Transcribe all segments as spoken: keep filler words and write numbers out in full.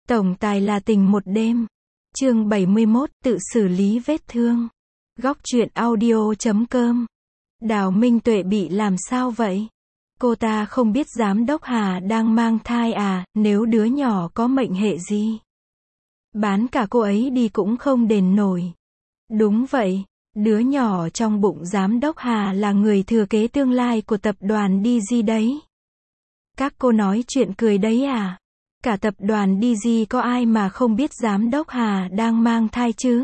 Tổng tài là tình một đêm. Chương bảy mươi mốt, tự xử lý vết thương. Góc truyện audio chấm com. Đào Minh Tuệ bị làm sao vậy? Cô ta không biết giám đốc Hà đang mang thai à, nếu đứa nhỏ có mệnh hệ gì? Bán cả cô ấy đi cũng không đền nổi. Đúng vậy, đứa nhỏ trong bụng giám đốc Hà là người thừa kế tương lai của tập đoàn đê giê đấy. Các cô nói chuyện cười đấy à? Cả tập đoàn đê giê có ai mà không biết giám đốc Hà đang mang thai chứ?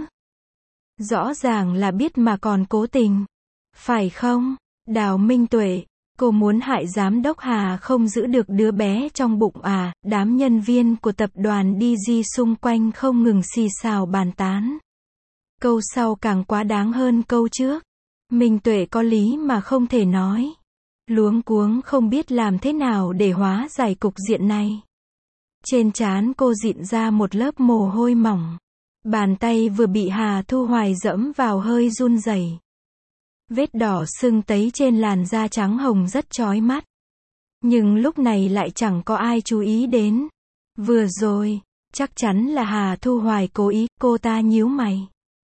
Rõ ràng là biết mà còn cố tình. Phải không? Đào Minh Tuệ, cô muốn hại giám đốc Hà không giữ được đứa bé trong bụng à? Đám nhân viên của tập đoàn đê giê xung quanh không ngừng xì xào bàn tán. Câu sau càng quá đáng hơn câu trước. Minh Tuệ có lý mà không thể nói. Luống cuống không biết làm thế nào để hóa giải cục diện này. Trên trán cô dịn ra một lớp mồ hôi mỏng. Bàn tay vừa bị Hà Thu Hoài dẫm vào hơi run rẩy. Vết đỏ sưng tấy trên làn da trắng hồng rất chói mắt. Nhưng lúc này lại chẳng có ai chú ý đến. Vừa rồi, chắc chắn là Hà Thu Hoài cố ý, cô ta nhíu mày.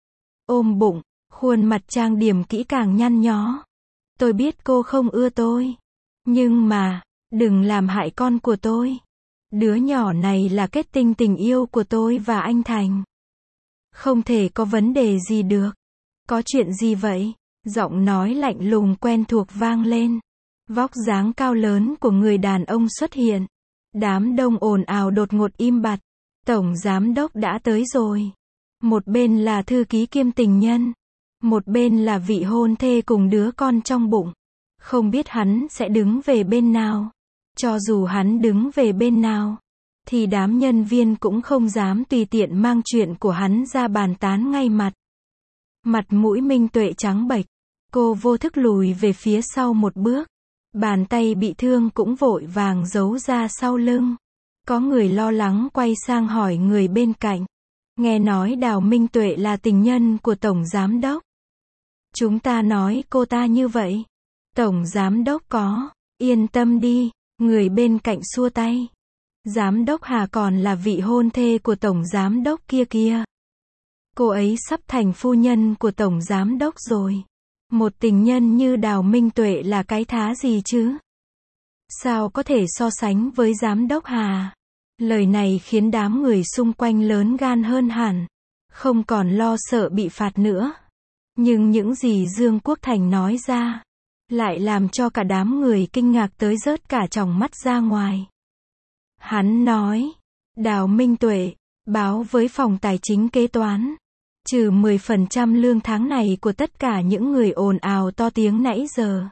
Ôm bụng, khuôn mặt trang điểm kỹ càng nhăn nhó. Tôi biết cô không ưa tôi. Nhưng mà, đừng làm hại con của tôi. Đứa nhỏ này là kết tinh tình yêu của tôi và anh Thành. Không thể có vấn đề gì được. Có chuyện gì vậy? Giọng nói lạnh lùng quen thuộc vang lên. Vóc dáng cao lớn của người đàn ông xuất hiện. Đám đông ồn ào đột ngột im bặt. Tổng giám đốc đã tới rồi. Một bên là thư ký kiêm tình nhân. Một bên là vị hôn thê cùng đứa con trong bụng. Không biết hắn sẽ đứng về bên nào. Cho dù hắn đứng về bên nào, thì đám nhân viên cũng không dám tùy tiện mang chuyện của hắn ra bàn tán ngay mặt. Mặt mũi Minh Tuệ trắng bệch. Cô vô thức lùi về phía sau một bước. Bàn tay bị thương cũng vội vàng giấu ra sau lưng. Có người lo lắng quay sang hỏi người bên cạnh. Nghe nói Đào Minh Tuệ là tình nhân của Tổng Giám Đốc. Chúng ta nói cô ta như vậy. Tổng Giám Đốc có. Yên tâm đi. Người bên cạnh xua tay. Giám đốc Hà còn là vị hôn thê của Tổng Giám Đốc kia kia. Cô ấy sắp thành phu nhân của Tổng Giám Đốc rồi. Một tình nhân như Đào Minh Tuệ là cái thá gì chứ? Sao có thể so sánh với Giám đốc Hà? Lời này khiến đám người xung quanh lớn gan hơn hẳn. Không còn lo sợ bị phạt nữa. Nhưng những gì Dương Quốc Thành nói ra lại làm cho cả đám người kinh ngạc tới rớt cả tròng mắt ra ngoài. Hắn nói, Đào Minh Tuệ, báo với phòng tài chính kế toán, trừ mười phần trăm lương tháng này của tất cả những người ồn ào to tiếng nãy giờ.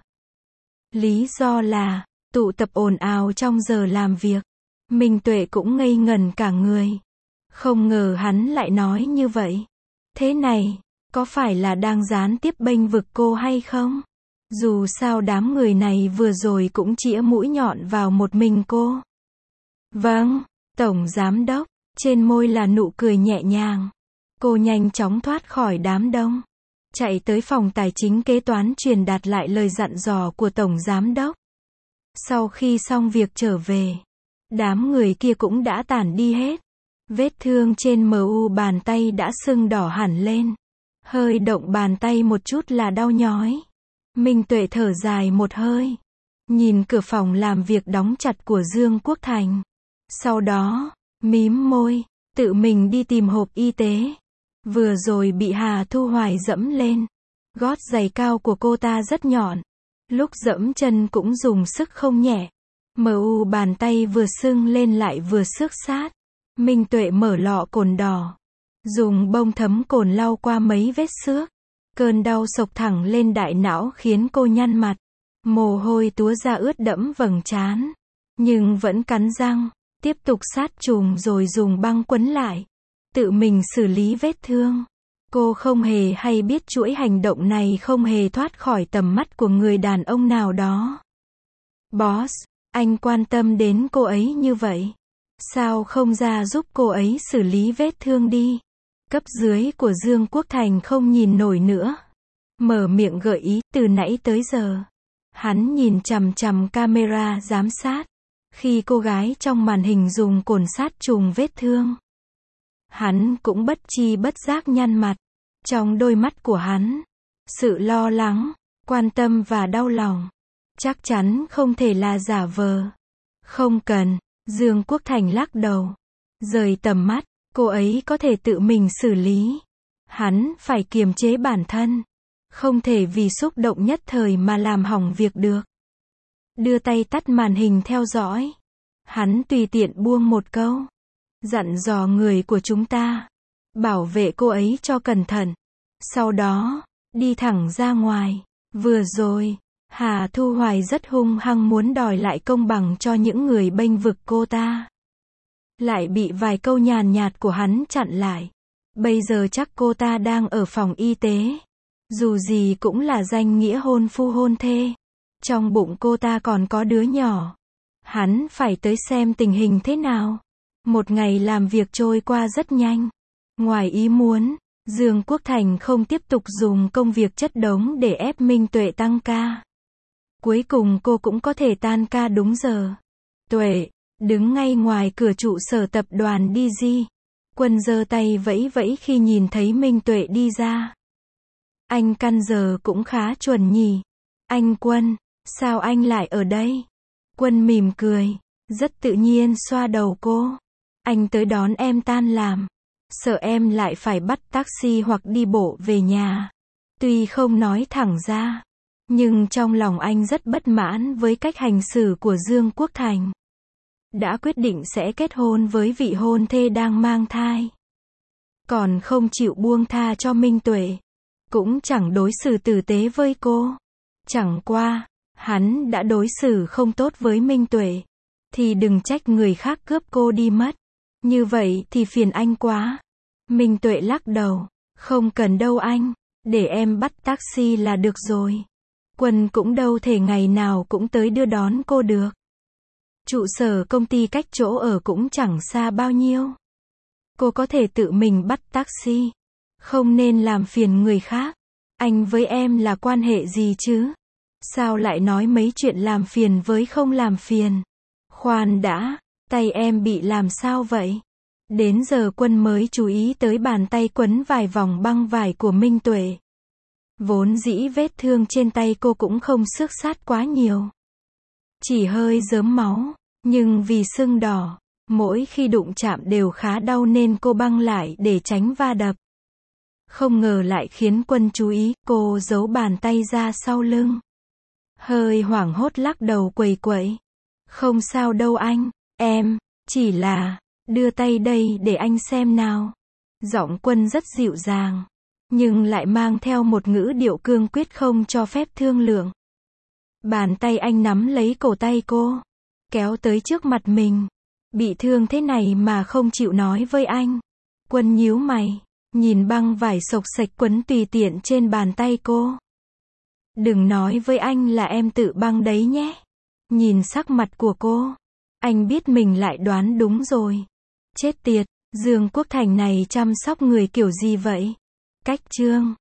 Lý do là, tụ tập ồn ào trong giờ làm việc. Minh Tuệ cũng ngây ngẩn cả người. Không ngờ hắn lại nói như vậy. Thế này, có phải là đang gián tiếp bênh vực cô hay không? Dù sao đám người này vừa rồi cũng chĩa mũi nhọn vào một mình cô. Vâng, Tổng Giám Đốc, trên môi là nụ cười nhẹ nhàng. Cô nhanh chóng thoát khỏi đám đông. Chạy tới phòng tài chính kế toán truyền đạt lại lời dặn dò của Tổng Giám Đốc. Sau khi xong việc trở về, đám người kia cũng đã tản đi hết. Vết thương trên em u bàn tay đã sưng đỏ hẳn lên. Hơi động bàn tay một chút là đau nhói. Minh Tuệ thở dài một hơi. Nhìn cửa phòng làm việc đóng chặt của Dương Quốc Thành. Sau đó, mím môi, tự mình đi tìm hộp y tế. Vừa rồi bị Hà Thu Hoài dẫm lên. Gót giày cao của cô ta rất nhọn. Lúc dẫm chân cũng dùng sức không nhẹ. em u bàn tay vừa sưng lên lại vừa xước sát. Minh Tuệ mở lọ cồn đỏ. Dùng bông thấm cồn lau qua mấy vết xước. Cơn đau sộc thẳng lên đại não khiến cô nhăn mặt. Mồ hôi túa ra ướt đẫm vầng trán. Nhưng vẫn cắn răng. Tiếp tục sát trùng rồi dùng băng quấn lại. Tự mình xử lý vết thương. Cô không hề hay biết chuỗi hành động này không hề thoát khỏi tầm mắt của người đàn ông nào đó. Boss, anh quan tâm đến cô ấy như vậy. Sao không ra giúp cô ấy xử lý vết thương đi? Cấp dưới của Dương Quốc Thành không nhìn nổi nữa. Mở miệng gợi ý, từ nãy tới giờ. Hắn nhìn chằm chằm camera giám sát. Khi cô gái trong màn hình dùng cồn sát trùng vết thương, hắn cũng bất chi bất giác nhăn mặt. Trong đôi mắt của hắn, sự lo lắng, quan tâm và đau lòng, chắc chắn không thể là giả vờ. Không cần, Dương Quốc Thành lắc đầu. Rời tầm mắt, cô ấy có thể tự mình xử lý. Hắn phải kiềm chế bản thân. Không thể vì xúc động nhất thời mà làm hỏng việc được. Đưa tay tắt màn hình theo dõi. Hắn tùy tiện buông một câu. Dặn dò người của chúng ta. Bảo vệ cô ấy cho cẩn thận. Sau đó, đi thẳng ra ngoài. Vừa rồi, Hà Thu Hoài rất hung hăng muốn đòi lại công bằng cho những người bênh vực cô ta. Lại bị vài câu nhàn nhạt của hắn chặn lại. Bây giờ chắc cô ta đang ở phòng y tế. Dù gì cũng là danh nghĩa hôn phu hôn thê. Trong bụng cô ta còn có đứa nhỏ. Hắn phải tới xem tình hình thế nào. Một ngày làm việc trôi qua rất nhanh. Ngoài ý muốn, Dương Quốc Thành không tiếp tục dùng công việc chất đống để ép Minh Tuệ tăng ca. Cuối cùng cô cũng có thể tan ca đúng giờ. Tuệ, đứng ngay ngoài cửa trụ sở tập đoàn đê giê. Quân giơ tay vẫy vẫy khi nhìn thấy Minh Tuệ đi ra. Anh căn giờ cũng khá chuẩn nhỉ. Anh Quân, sao anh lại ở đây? Quân mỉm cười, rất tự nhiên xoa đầu cô. Anh tới đón em tan làm. Sợ em lại phải bắt taxi hoặc đi bộ về nhà. Tuy không nói thẳng ra, nhưng trong lòng anh rất bất mãn với cách hành xử của Dương Quốc Thành. Đã quyết định sẽ kết hôn với vị hôn thê đang mang thai. Còn không chịu buông tha cho Minh Tuệ. Cũng chẳng đối xử tử tế với cô. Chẳng qua, hắn đã đối xử không tốt với Minh Tuệ. Thì đừng trách người khác cướp cô đi mất. Như vậy thì phiền anh quá. Minh Tuệ lắc đầu. Không cần đâu anh. Để em bắt taxi là được rồi. Quân cũng đâu thể ngày nào cũng tới đưa đón cô được. Trụ sở công ty cách chỗ ở cũng chẳng xa bao nhiêu. Cô có thể tự mình bắt taxi. Không nên làm phiền người khác. Anh với em là quan hệ gì chứ? Sao lại nói mấy chuyện làm phiền với không làm phiền? Khoan đã, tay em bị làm sao vậy? Đến giờ Quân mới chú ý tới bàn tay quấn vài vòng băng vải của Minh Tuệ. Vốn dĩ vết thương trên tay cô cũng không xước sát quá nhiều. Chỉ hơi rớm máu, nhưng vì sưng đỏ, mỗi khi đụng chạm đều khá đau nên cô băng lại để tránh va đập. Không ngờ lại khiến Quân chú ý, cô giấu bàn tay ra sau lưng. Hơi hoảng hốt lắc đầu quẩy quẩy. Không sao đâu anh, em, chỉ là, đưa tay đây để anh xem nào. Giọng Quân rất dịu dàng, nhưng lại mang theo một ngữ điệu cương quyết không cho phép thương lượng. Bàn tay anh nắm lấy cổ tay cô, kéo tới trước mặt mình. Bị thương thế này mà không chịu nói với anh. Quân nhíu mày, nhìn băng vải xộc xệch quấn tùy tiện trên bàn tay cô. Đừng nói với anh là em tự băng đấy nhé. Nhìn sắc mặt của cô, anh biết mình lại đoán đúng rồi. Chết tiệt, Dương Quốc Thành này chăm sóc người kiểu gì vậy? Cách chương